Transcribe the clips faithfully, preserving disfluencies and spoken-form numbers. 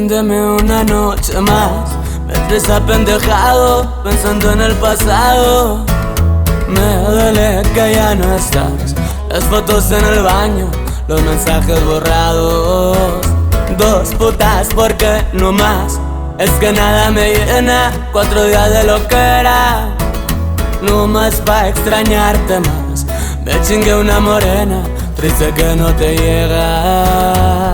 Préndeme una noche más. Me traes apendejado pensando en el pasado. Me duele que ya no estás. Las fotos en el baño, los mensajes borrados. Dos putas porque no más. Es que nada me llena. Cuatro días de lo que era. No más pa' extrañarte más. Me chingué una morena, triste que no te llega.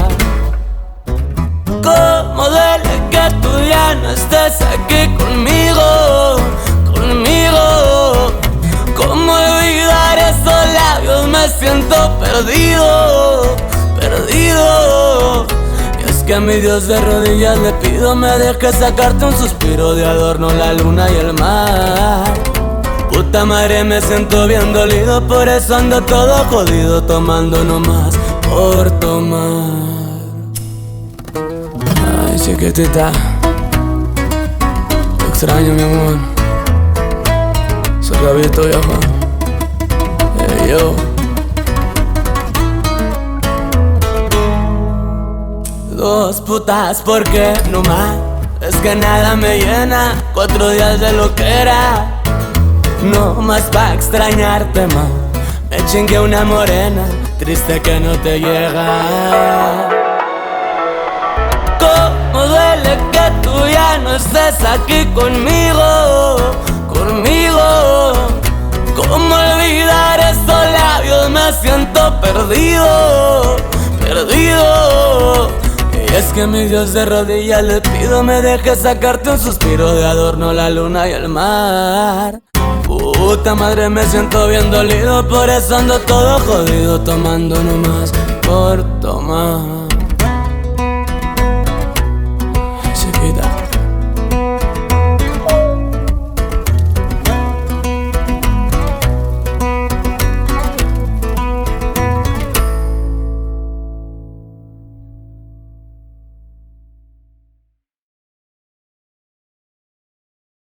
Cómo duele que tú ya no estés aquí conmigo, conmigo. Cómo olvidar esos labios, me siento perdido, perdido. Y es que a mi Dios de rodillas le pido me deje sacarte un suspiro de adorno la luna y el mar. Puta madre, me siento bien dolido, por eso ando todo jodido, tomando nomás por tomar. Ay, chiquitita, te extraño, mi amor. Soy Gabito, viejo. Hey, yo. Dos putas, porque no más. Es que nada me llena. Cuatro días de lo que era. No más pa' extrañarte más. Me chingué una morena, triste que no te llega. Cómo duele que tú ya no estés aquí conmigo, conmigo. Cómo olvidar esos labios, me siento perdido, perdido. Y es que mi Dios de rodillas le pido me deje sacarte un suspiro de adorno la luna y el mar. Puta madre, me siento bien dolido, por eso ando todo jodido, tomando nomás por tomar.